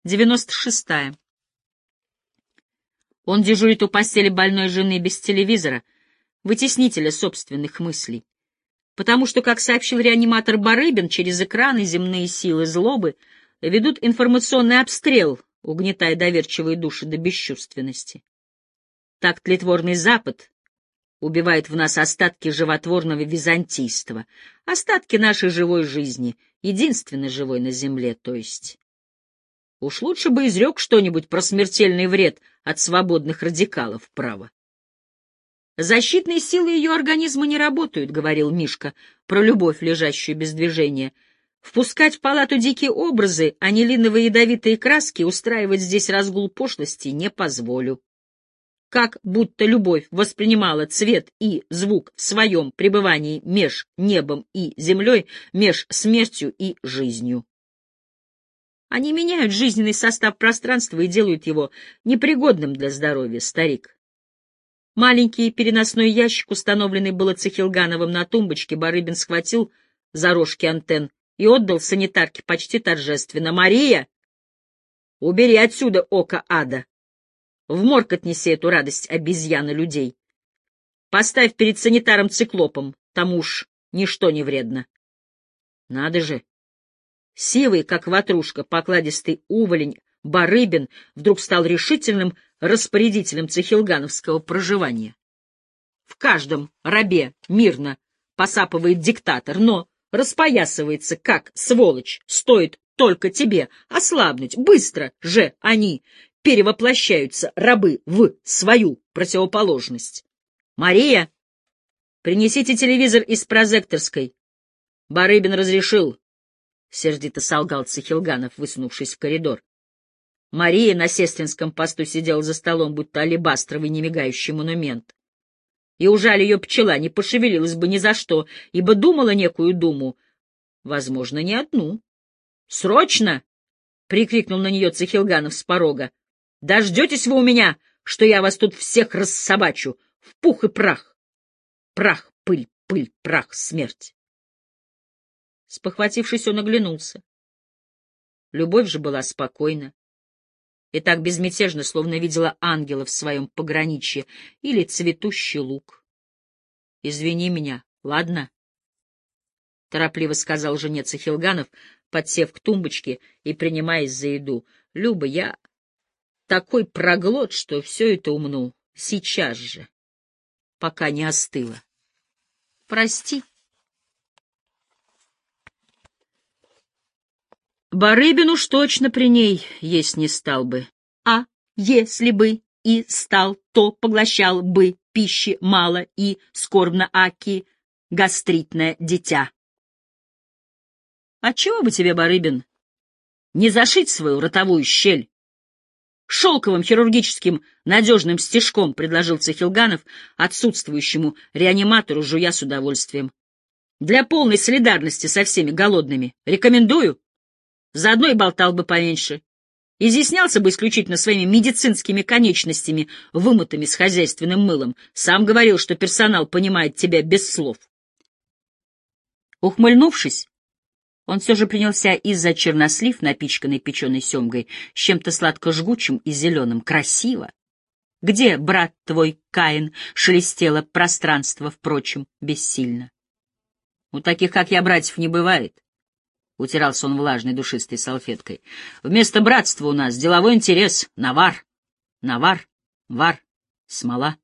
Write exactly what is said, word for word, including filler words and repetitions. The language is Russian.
девяносто шестая. Он дежурит у постели больной жены без телевизора, вытеснителя собственных мыслей. Потому что, как сообщил реаниматор Барыбин, через экраны земные силы злобы ведут информационный обстрел, угнетая доверчивые души до бесчувственности. Так тлетворный Запад убивает в нас остатки животворного византийства, остатки нашей живой жизни, единственно живой на земле, то есть. Уж лучше бы изрек что-нибудь про смертельный вред от свободных радикалов, право. «Защитные силы ее организма не работают», — говорил Мишка про любовь, лежащую без движения. «Впускать в палату дикие образы, анилиновые ядовитые краски, устраивать здесь разгул пошлости не позволю». Как будто любовь воспринимала цвет и звук в своем пребывании меж небом и землей, меж смертью и жизнью. Они меняют жизненный состав пространства и делают его непригодным для здоровья, старик. Маленький переносной ящик, установленный было Цехилгановым на тумбочке, Барыбин схватил за рожки антенн и отдал санитарке почти торжественно. «Мария, убери отсюда око ада! В морг отнеси эту радость обезьяны людей. Поставь перед санитаром-циклопом, тому уж ничто не вредно». Надо же! Сивый, как ватрушка, покладистый уволень Барыбин вдруг стал решительным распорядителем цехилгановского проживания. В каждом рабе мирно посапывает диктатор, но распоясывается, как сволочь, стоит только тебе ослабнуть. Быстро же они перевоплощаются, рабы, в свою противоположность. «Мария, принесите телевизор из прозекторской». Барыбин разрешил, — сердито солгал Цехилганов, высунувшись в коридор. Мария на сестринском посту сидела за столом, будто алебастровый немигающий монумент. И ужаль ее пчела не пошевелилась бы ни за что, ибо думала некую думу, возможно, не одну. «Срочно!» — прикрикнул на нее Цехилганов с порога. «Дождетесь вы у меня, что я вас тут всех рассобачу в пух и прах! Прах, пыль, пыль, прах, смерть!» Спохватившись, он оглянулся. Любовь же была спокойна и так безмятежно, словно видела ангела в своем пограничье или цветущий луг. «Извини меня, ладно?» — торопливо сказал жене Цехилганов, подсев к тумбочке и принимаясь за еду. «Люба, я такой проглот, что все это умну сейчас же, пока не остыло. Прости». Барыбин уж точно при ней есть не стал бы. А если бы и стал, то поглощал бы пищи мало и скорбно аки гастритное дитя. Отчего бы тебе, Барыбин, не зашить свою ротовую щель? Шелковым хирургическим надежным стежком, — предложил Цехилганов отсутствующему реаниматору, жуя с удовольствием. Для полной солидарности со всеми голодными. Рекомендую. Заодно и болтал бы поменьше. Изъяснялся бы исключительно своими медицинскими конечностями, вымытыми с хозяйственным мылом. Сам говорил, что персонал понимает тебя без слов. Ухмыльнувшись, он все же принялся из-за чернослив, напичканный печеной семгой, с чем-то сладко-жгучим и зеленым. Красиво! Где, брат твой, Каин, шелестело пространство, впрочем, бессильно? У таких, как я, братьев не бывает. Утирался он влажной душистой салфеткой. Вместо братства у нас деловой интерес, навар, навар, вар, смола.